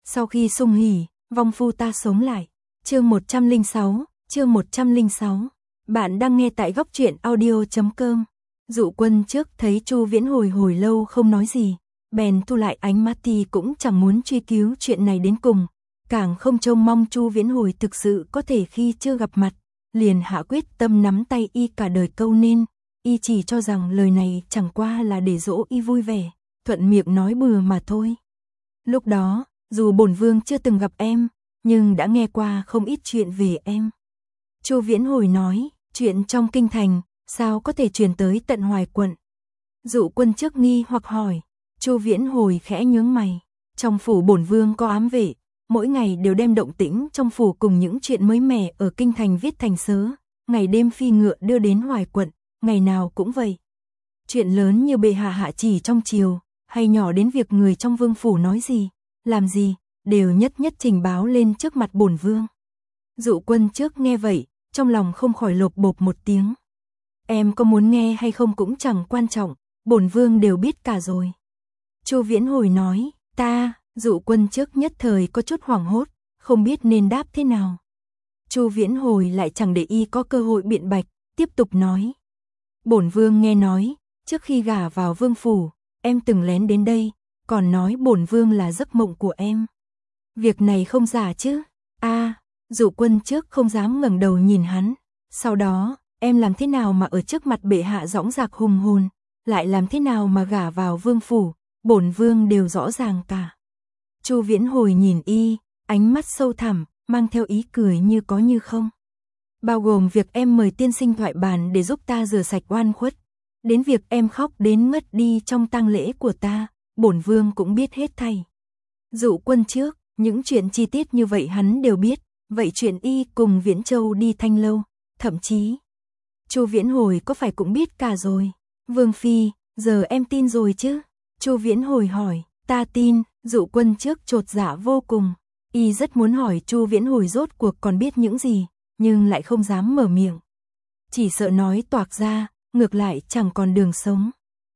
Sau khi sung hỉ, vong phu ta sống lại. Chương 106. Bạn đang nghe tại góc truyện audio.com. Dụ Quân trước thấy Chu Viễn hồi lâu không nói gì, bèn thu lại ánh mắt thì cũng chẳng muốn truy cứu chuyện này đến cùng, càng không trông mong Chu Viễn hồi thực sự có thể khi chưa gặp mặt, liền hạ quyết tâm nắm tay y cả đời câu nên, y chỉ cho rằng lời này chẳng qua là để dỗ y vui vẻ, thuận miệng nói bừa mà thôi. Lúc đó, dù bổn vương chưa từng gặp em, nhưng đã nghe qua không ít chuyện về em. Chu Viễn hồi nói, chuyện trong kinh thành, sao có thể truyền tới tận Hoài quận? Dụ Quân trước nghi hoặc hỏi, Chu Viễn hồi khẽ nhướng mày, trong phủ bổn vương có ám vệ, mỗi ngày đều đem động tĩnh trong phủ cùng những chuyện mới mẻ ở kinh thành viết thành sớ, ngày đêm phi ngựa đưa đến Hoài quận, ngày nào cũng vậy. Chuyện lớn như bệ hạ hạ chỉ trong triều, hay nhỏ đến việc người trong vương phủ nói gì, làm gì, đều nhất trình báo lên trước mặt bổn vương. Dụ Quân trước nghe vậy, trong lòng không khỏi lộp bộp một tiếng. Em có muốn nghe hay không cũng chẳng quan trọng, bổn vương đều biết cả rồi. Chu Viễn hồi nói, Dụ Quân trước nhất thời có chút hoảng hốt, không biết nên đáp thế nào. Chu Viễn hồi lại chẳng để y có cơ hội biện bạch, tiếp tục nói. Bổn vương nghe nói, trước khi gả vào vương phủ, em từng lén đến đây, còn nói bổn vương là giấc mộng của em. Việc này không giả chứ? Dụ Quân trước không dám ngẩng đầu nhìn hắn. Sau đó, em làm thế nào mà ở trước mặt bệ hạ dõng dạc hùng hồn, lại làm thế nào mà gả vào vương phủ, bổn vương đều rõ ràng cả. Chu Viễn hồi nhìn y, ánh mắt sâu thẳm, mang theo ý cười như có như không. Bao gồm việc em mời tiên sinh thoại bàn để giúp ta rửa sạch oan khuất, đến việc em khóc đến ngất đi trong tang lễ của ta, bổn vương cũng biết hết thảy. Dụ Quân trước, những chuyện chi tiết như vậy hắn đều biết, vậy chuyện y cùng Viễn Châu đi Thanh Lâu, thậm chí Chu Viễn hồi có phải cũng biết cả rồi? Vương phi, giờ em tin rồi chứ? Chu Viễn hồi hỏi, ta tin. Dụ Quân trước chột dạ vô cùng, y rất muốn hỏi Chu Viễn hồi rốt cuộc còn biết những gì, nhưng lại không dám mở miệng. Chỉ sợ nói toạc ra, ngược lại chẳng còn đường sống.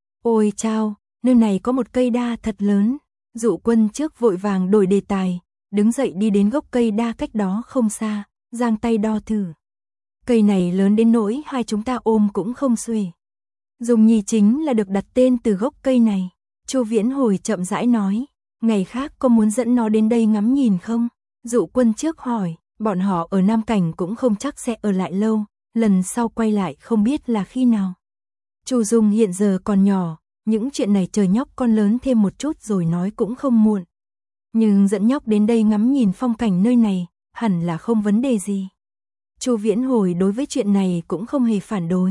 Ôi chao, nơi này có một cây đa thật lớn. Dụ Quân trước vội vàng đổi đề tài, đứng dậy đi đến gốc cây đa cách đó không xa, giang tay đo thử. Cây này lớn đến nỗi hai chúng ta ôm cũng không xuể. Dung Nhi chính là được đặt tên từ gốc cây này. Chu Viễn hồi chậm rãi nói, ngày khác có muốn dẫn nó đến đây ngắm nhìn không? Dụ Quân trước hỏi, bọn họ ở Nam Cảnh cũng không chắc sẽ ở lại lâu, lần sau quay lại không biết là khi nào. Chu Dung hiện giờ còn nhỏ, những chuyện này chờ nhóc con lớn thêm một chút rồi nói cũng không muộn. Nhưng dẫn nhóc đến đây ngắm nhìn phong cảnh nơi này, hẳn là không vấn đề gì. Chu Viễn hồi đối với chuyện này cũng không hề phản đối.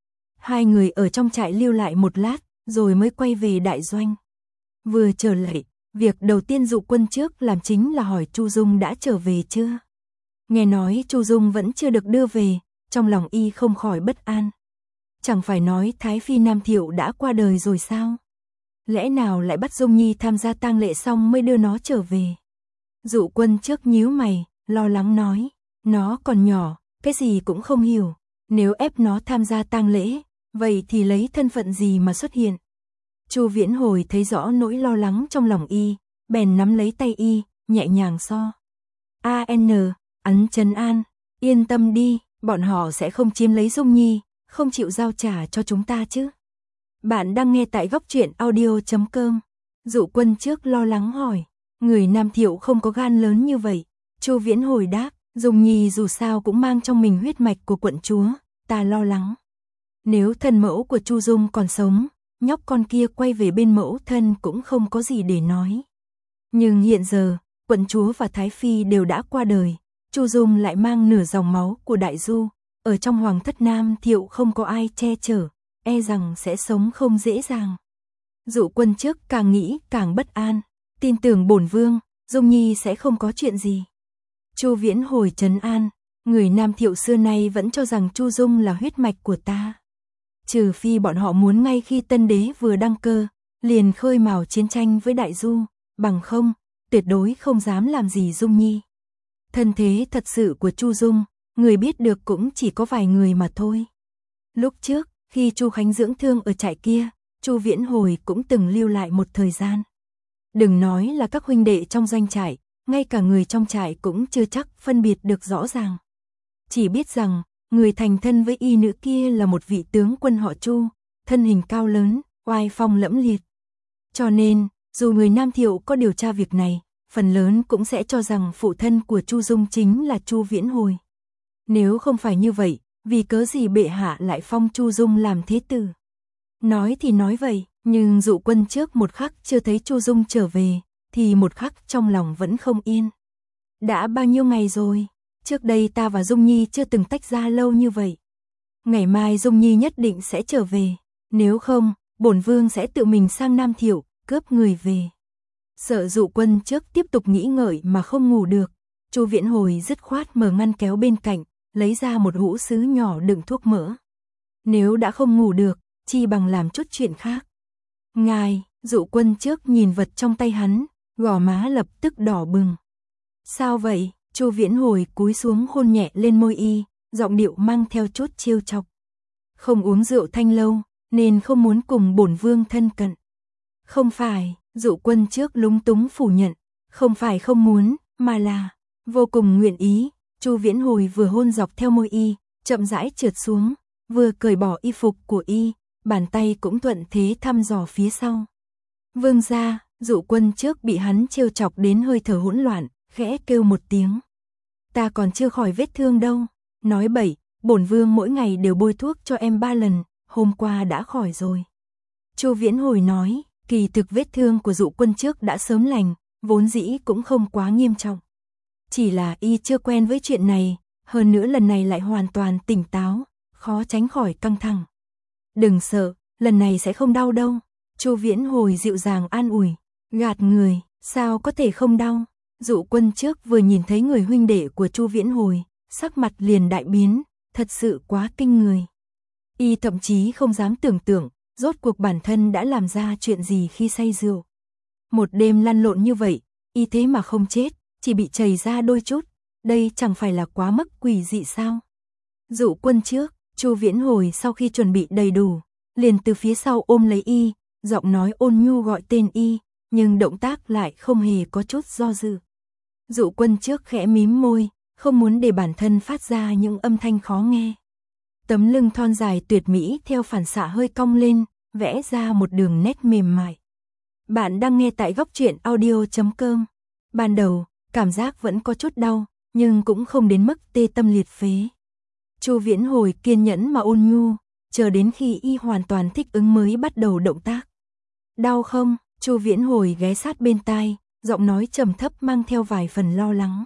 Hai người ở trong trại lưu lại một lát, rồi mới quay về đại doanh. Vừa trở lại, việc đầu tiên Dụ Quân trước làm chính là hỏi Chu Dung đã trở về chưa. Nghe nói Chu Dung vẫn chưa được đưa về, trong lòng y không khỏi bất an. Chẳng phải nói Thái Phi Nam Thiệu đã qua đời rồi sao? Lẽ nào lại bắt Dung Nhi tham gia tang lễ xong mới đưa nó trở về? Dụ Quân trước nhíu mày, lo lắng nói, nó còn nhỏ, cái gì cũng không hiểu, nếu ép nó tham gia tang lễ, vậy thì lấy thân phận gì mà xuất hiện? Chu Viễn hồi thấy rõ nỗi lo lắng trong lòng y, bèn nắm lấy tay y, nhẹ nhàng so. Ấn trấn an, yên tâm đi, bọn họ sẽ không chiếm lấy Dung Nhi, không chịu giao trả cho chúng ta chứ. Bạn đang nghe tại góc truyện audio.com. Dụ Quân trước lo lắng hỏi, người Nam Thiệu không có gan lớn như vậy. Chu Viễn hồi đáp, Dung Nhi dù sao cũng mang trong mình huyết mạch của quận chúa, ta lo lắng. Nếu thân mẫu của Chu Dung còn sống, nhóc con kia quay về bên mẫu thân cũng không có gì để nói. Nhưng hiện giờ, quận chúa và Thái Phi đều đã qua đời, Chu Dung lại mang nửa dòng máu của Đại Du, ở trong Hoàng thất Nam Thiệu không có ai che chở, e rằng sẽ sống không dễ dàng. Dụ Quân trước càng nghĩ càng bất an, tin tưởng bổn vương, Dung Nhi sẽ không có chuyện gì. Chu Viễn hồi trấn an, người Nam Thiệu xưa nay vẫn cho rằng Chu Dung là huyết mạch của ta. Trừ phi bọn họ muốn ngay khi tân đế vừa đăng cơ, liền khơi mào chiến tranh với Đại Du, bằng không, tuyệt đối không dám làm gì Dung Nhi. Thân thế thật sự của Chu Dung, người biết được cũng chỉ có vài người mà thôi. Lúc trước, khi Chu Khánh dưỡng thương ở trại kia, Chu Viễn hồi cũng từng lưu lại một thời gian. Đừng nói là các huynh đệ trong doanh trại, ngay cả người trong trại cũng chưa chắc phân biệt được rõ ràng. Chỉ biết rằng, người thành thân với y nữ kia là một vị tướng quân họ Chu, thân hình cao lớn, oai phong lẫm liệt. Cho nên, dù người Nam Thiệu có điều tra việc này, phần lớn cũng sẽ cho rằng phụ thân của Chu Dung chính là Chu Viễn Hồi. Nếu không phải như vậy, vì cớ gì bệ hạ lại phong Chu Dung làm thế tử? Nói thì nói vậy, nhưng Dụ Quân trước một khắc chưa thấy Chu Dung trở về, thì một khắc trong lòng vẫn không yên. Đã bao nhiêu ngày rồi, trước đây ta và Dung Nhi chưa từng tách ra lâu như vậy. Ngày mai Dung Nhi nhất định sẽ trở về, nếu không, bổn vương sẽ tự mình sang Nam Thiệu, cướp người về. Sợ Dụ Quân trước tiếp tục nghĩ ngợi mà không ngủ được, Chu Viễn Hồi dứt khoát mở ngăn kéo bên cạnh, lấy ra một hũ sứ nhỏ đựng thuốc mỡ. Nếu đã không ngủ được, chi bằng làm chút chuyện khác. Ngài, Dụ Quân trước nhìn vật trong tay hắn, gò má lập tức đỏ bừng. Sao vậy? Chu Viễn Hồi cúi xuống hôn nhẹ lên môi y, giọng điệu mang theo chút trêu chọc. Không uống rượu thanh lâu, nên không muốn cùng bổn vương thân cận. Không phải, Dụ Quân trước lúng túng phủ nhận, không phải không muốn, mà là vô cùng nguyện ý. Chu Viễn Hồi vừa hôn dọc theo môi y, chậm rãi trượt xuống, vừa cởi bỏ y phục của y, bàn tay cũng thuận thế thăm dò phía sau. Vương gia, Dụ Quân trước bị hắn trêu chọc đến hơi thở hỗn loạn, khẽ kêu một tiếng. Ta còn chưa khỏi vết thương đâu. Nói bậy, bổn vương mỗi ngày đều bôi thuốc cho em 3 lần, hôm qua đã khỏi rồi. Chu Viễn Hồi nói, kỳ thực vết thương của Dụ Quân trước đã sớm lành, vốn dĩ cũng không quá nghiêm trọng. Chỉ là y chưa quen với chuyện này, hơn nữa lần này lại hoàn toàn tỉnh táo, khó tránh khỏi căng thẳng. Đừng sợ, lần này sẽ không đau đâu. Chu Viễn Hồi dịu dàng an ủi, gạt người, sao có thể không đau. Dụ Quân trước vừa nhìn thấy người huynh đệ của Chu Viễn Hồi, sắc mặt liền đại biến, thật sự quá kinh người. Y thậm chí không dám tưởng tượng, rốt cuộc bản thân đã làm ra chuyện gì khi say rượu. Một đêm lăn lộn như vậy, y thế mà không chết, chỉ bị chảy ra đôi chút, đây chẳng phải là quá mức quỷ dị sao? Dụ Quân trước, Chu Viễn Hồi sau khi chuẩn bị đầy đủ, liền từ phía sau ôm lấy y, giọng nói ôn nhu gọi tên y, nhưng động tác lại không hề có chút do dự. Dụ Quân trước khẽ mím môi, không muốn để bản thân phát ra những âm thanh khó nghe. Tấm lưng thon dài tuyệt mỹ theo phản xạ hơi cong lên, vẽ ra một đường nét mềm mại. Bạn đang nghe tại góc truyện audio.com. Ban đầu, cảm giác vẫn có chút đau, nhưng cũng không đến mức tê tâm liệt phế. Chu Viễn Hồi kiên nhẫn mà ôn nhu, chờ đến khi y hoàn toàn thích ứng mới bắt đầu động tác. Đau không? Chu Viễn Hồi ghé sát bên tai, giọng nói trầm thấp mang theo vài phần lo lắng.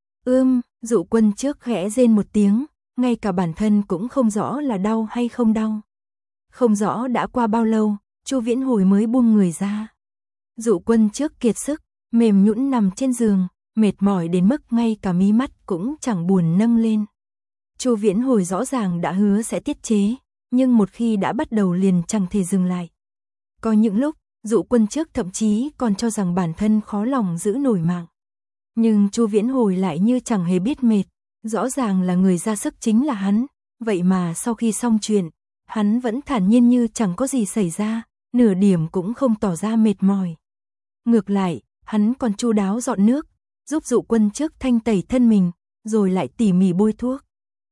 Dụ Quân trước khẽ rên một tiếng, ngay cả bản thân cũng không rõ là đau hay không đau. Không rõ đã qua bao lâu, Chu Viễn Hồi mới buông người ra. Dụ Quân trước kiệt sức, mềm nhũn nằm trên giường, mệt mỏi đến mức ngay cả mí mắt cũng chẳng buồn nâng lên. Chu Viễn Hồi rõ ràng đã hứa sẽ tiết chế, nhưng một khi đã bắt đầu liền chẳng thể dừng lại. Có những lúc, Dụ Quân trước thậm chí còn cho rằng bản thân khó lòng giữ nổi mạng. Nhưng Chu Viễn Hồi lại như chẳng hề biết mệt, rõ ràng là người ra sức chính là hắn, vậy mà sau khi xong chuyện, hắn vẫn thản nhiên như chẳng có gì xảy ra, nửa điểm cũng không tỏ ra mệt mỏi. Ngược lại, hắn còn chu đáo dọn nước, giúp Dụ Quân trước thanh tẩy thân mình, rồi lại tỉ mỉ bôi thuốc.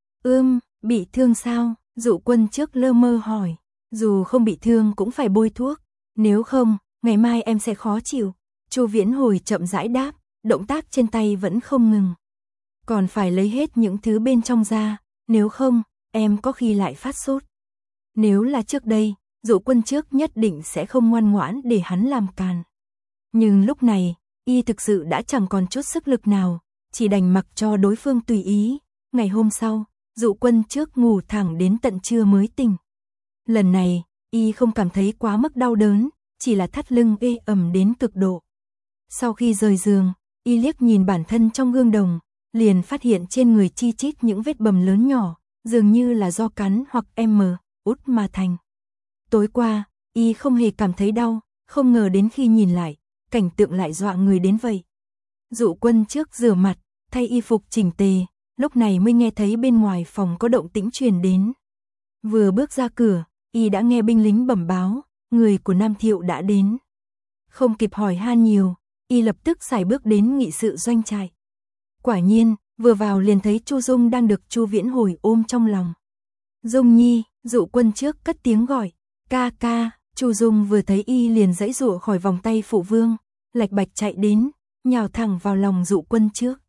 Bị thương sao? Dụ Quân trước lơ mơ hỏi. Dù không bị thương cũng phải bôi thuốc, nếu không, ngày mai em sẽ khó chịu. Chu Viễn Hồi chậm rãi đáp, động tác trên tay vẫn không ngừng. Còn phải lấy hết những thứ bên trong ra, nếu không, em có khi lại phát sốt. Nếu là trước đây, Dụ Quân trước nhất định sẽ không ngoan ngoãn để hắn làm càn. Nhưng lúc này, y thực sự đã chẳng còn chút sức lực nào, chỉ đành mặc cho đối phương tùy ý. Ngày hôm sau, Dụ Quân trước ngủ thẳng đến tận trưa mới tỉnh. Lần này, y không cảm thấy quá mức đau đớn, chỉ là thắt lưng ê ẩm đến cực độ. Sau khi rời giường, y liếc nhìn bản thân trong gương đồng, liền phát hiện trên người chi chít những vết bầm lớn nhỏ, dường như là do cắn hoặc út mà thành. Tối qua, y không hề cảm thấy đau, không ngờ đến khi nhìn lại, cảnh tượng lại dọa người đến vậy. Dụ Quân trước rửa mặt, thay y phục chỉnh tề, lúc này mới nghe thấy bên ngoài phòng có động tĩnh truyền đến. Vừa bước ra cửa, y đã nghe binh lính bẩm báo, người của Nam Thiệu đã đến. Không kịp hỏi han nhiều, y lập tức sải bước đến nghị sự doanh trại. Quả nhiên, vừa vào liền thấy Chu Dung đang được Chu Viễn Hồi ôm trong lòng. Dung Nhi, Dụ Quân trước cất tiếng gọi, ca ca. Chu Dung vừa thấy y liền giãy giụa khỏi vòng tay phụ vương, lạch bạch chạy đến, nhào thẳng vào lòng Dụ Quân trước.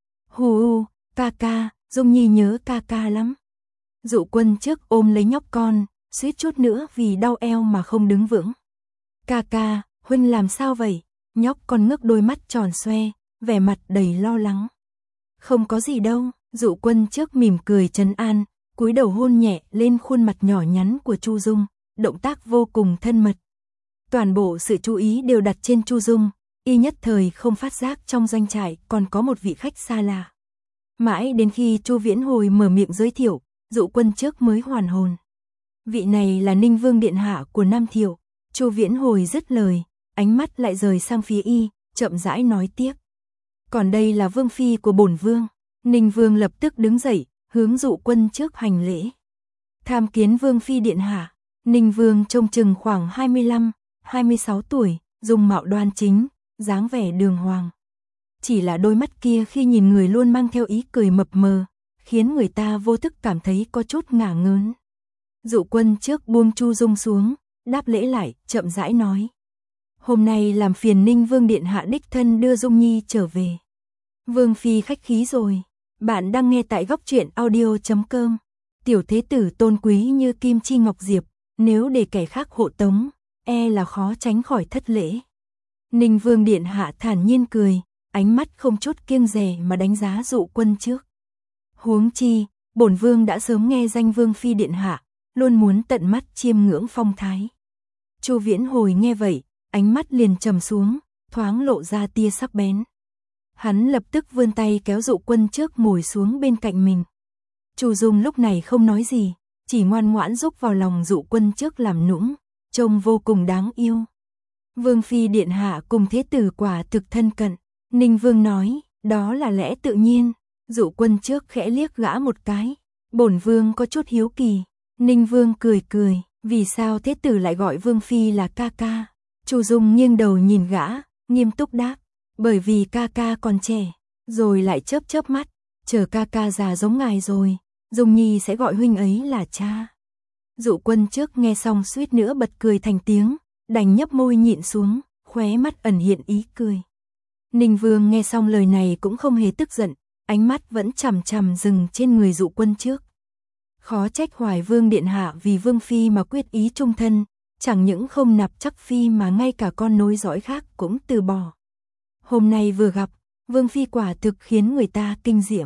Hù, ca ca, Dung Nhi nhớ ca ca lắm. Dụ Quân trước ôm lấy nhóc con, suýt chút nữa vì đau eo mà không đứng vững. Ca ca, huynh làm sao vậy? Nhóc con ngước đôi mắt tròn xoe, vẻ mặt đầy lo lắng. Không có gì đâu, Dụ Quân trước mỉm cười trấn an, cúi đầu hôn nhẹ lên khuôn mặt nhỏ nhắn của Chu Dung, động tác vô cùng thân mật. Toàn bộ sự chú ý đều đặt trên Chu Dung, y nhất thời không phát giác trong doanh trại còn có một vị khách xa lạ. Mãi đến khi Chu Viễn Hồi mở miệng giới thiệu, Dụ Quân trước mới hoàn hồn. Vị này là Ninh Vương điện hạ của Nam Thiệu. Chu Viễn Hồi dứt lời, ánh mắt lại rời sang phía y, chậm rãi nói tiếp. Còn đây là vương phi của bổn vương. Ninh Vương lập tức đứng dậy, hướng Dụ Quân trước hành lễ. Tham kiến vương phi điện hạ. Ninh Vương trông chừng khoảng 25, 26 tuổi, dung mạo đoan chính, dáng vẻ đường hoàng. Chỉ là đôi mắt kia khi nhìn người luôn mang theo ý cười mập mờ, khiến người ta vô thức cảm thấy có chút ngả ngớn. Dụ Quân trước buông Chu Dung xuống, đáp lễ lại, chậm rãi nói. Hôm nay làm phiền Ninh Vương điện hạ đích thân đưa Dung Nhi trở về. Vương phi khách khí rồi. Bạn đang nghe tại góc truyện audio.com. Tiểu thế tử tôn quý như kim chi ngọc diệp, nếu để kẻ khác hộ tống, e là khó tránh khỏi thất lễ. Ninh Vương điện hạ thản nhiên cười, ánh mắt không chút kiêng dè mà đánh giá Dụ Quân trước. Huống chi, bổn vương đã sớm nghe danh vương phi điện hạ, luôn muốn tận mắt chiêm ngưỡng phong thái. Chu Viễn Hồi nghe vậy, ánh mắt liền trầm xuống, thoáng lộ ra tia sắc bén. Hắn lập tức vươn tay kéo Dụ Quân trước ngồi xuống bên cạnh mình. Chu Dung lúc này không nói gì, chỉ ngoan ngoãn rúc vào lòng Dụ Quân trước làm nũng, trông vô cùng đáng yêu. Vương phi điện hạ cùng thế tử quả thực thân cận. Ninh Vương nói, đó là lẽ tự nhiên. Dụ Quân trước khẽ liếc gã một cái. Bổn vương có chút hiếu kỳ. Ninh Vương cười cười, vì sao thế tử lại gọi vương phi là ca ca? Chu Dung nghiêng đầu nhìn gã, nghiêm túc đáp, bởi vì ca ca còn trẻ. Rồi lại chớp chớp mắt, chờ ca ca già giống ngài rồi, Dung Nhi sẽ gọi huynh ấy là cha. Dụ Quân trước nghe xong suýt nữa bật cười thành tiếng, đành nhấp môi nhịn xuống, khóe mắt ẩn hiện ý cười. Ninh Vương nghe xong lời này cũng không hề tức giận, ánh mắt vẫn chằm chằm dừng trên người Dụ Quân trước. Khó trách Hoài Vương điện hạ vì vương phi mà quyết ý trung thân, chẳng những không nạp chắc phi mà ngay cả con nối dõi khác cũng từ bỏ. Hôm nay vừa gặp, vương phi quả thực khiến người ta kinh diễm.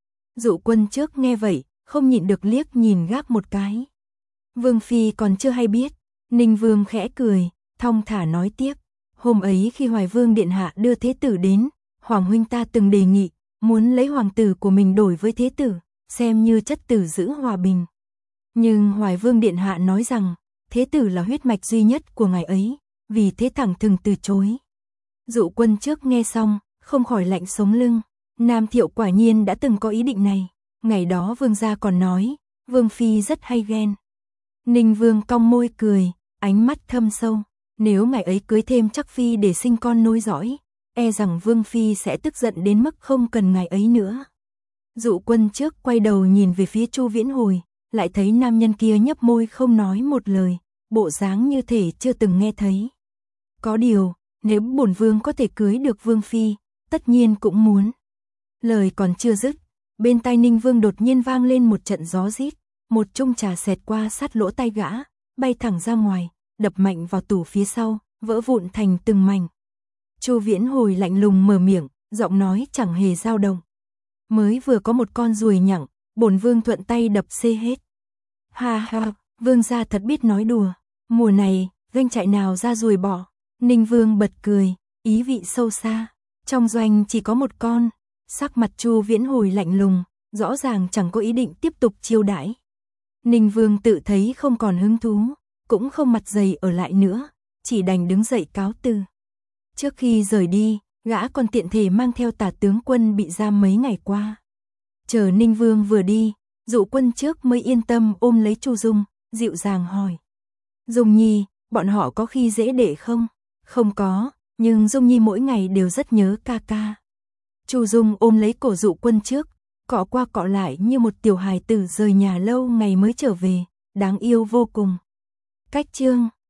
Dụ Quân trước nghe vậy, không nhịn được liếc nhìn gác một cái. Vương phi còn chưa hay biết. Ninh Vương khẽ cười, thong thả nói tiếp. Hôm ấy khi Hoài Vương điện hạ đưa thế tử đến, hoàng huynh ta từng đề nghị, muốn lấy hoàng tử của mình đổi với thế tử, xem như chất tử giữ hòa bình. Nhưng Hoài Vương điện hạ nói rằng, thế tử là huyết mạch duy nhất của ngài ấy, vì thế thẳng thừng từ chối. Dụ Quân trước nghe xong, không khỏi lạnh sống lưng. Nam Thiệu quả nhiên đã từng có ý định này. Ngày đó vương gia còn nói, vương phi rất hay ghen. Ninh Vương cong môi cười, ánh mắt thâm sâu. Nếu ngài ấy cưới thêm chắc phi để sinh con nối dõi, e rằng vương phi sẽ tức giận đến mức không cần ngài ấy nữa. Dụ Quân trước quay đầu nhìn về phía Chu Viễn Hồi, lại thấy nam nhân kia nhấp môi không nói một lời, bộ dáng như thể chưa từng nghe thấy. Có điều, nếu bổn vương có thể cưới được vương phi, tất nhiên cũng muốn. Lời còn chưa dứt, bên tai Ninh Vương đột nhiên vang lên một trận gió rít, một chung trà xẹt qua sát lỗ tai gã, bay thẳng ra ngoài, đập mạnh vào tủ phía sau, vỡ vụn thành từng mảnh. Chu Viễn Hồi lạnh lùng mở miệng, giọng nói chẳng hề dao động. Mới vừa có một con ruồi nhặng, bổn vương thuận tay đập xê hết. Ha ha, vương gia thật biết nói đùa. Mùa này, doanh trại nào ra ruồi bọ? Ninh Vương bật cười, ý vị sâu xa. Trong doanh chỉ có một con. Sắc mặt Chu Viễn Hồi lạnh lùng, rõ ràng chẳng có ý định tiếp tục chiêu đãi. Ninh Vương tự thấy không còn hứng thú, cũng không mặt dày ở lại nữa, chỉ đành đứng dậy cáo từ. Trước khi rời đi, gã còn tiện thể mang theo Tả tướng quân bị giam mấy ngày qua. Chờ Ninh Vương vừa đi, Dụ Quân trước mới yên tâm ôm lấy Chu Dung, dịu dàng hỏi. Dung Nhi, bọn họ có khi dễ để không? Không có, nhưng Dung Nhi mỗi ngày đều rất nhớ ca ca. Chu Dung ôm lấy cổ Dụ Quân trước, cọ qua cọ lại như một tiểu hài tử rời nhà lâu ngày mới trở về, đáng yêu vô cùng. Cách chương